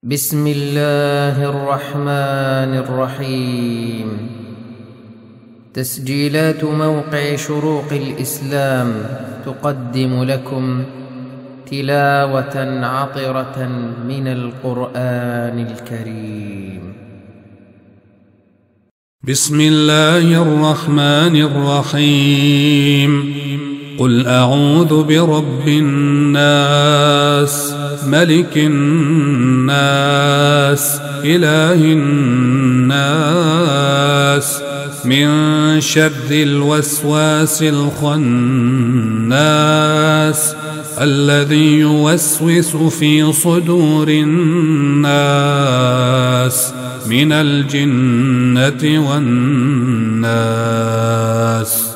بسم الله الرحمن الرحيم. تسجيلات موقع شروق الإسلام تقدم لكم تلاوة عطرة من القرآن الكريم. بسم الله الرحمن الرحيم. قل أعوذ برب الناس ملك الناس إله الناس من شر الوسواس الخناس الذي يوسوس في صدور الناس من الجنة والناس.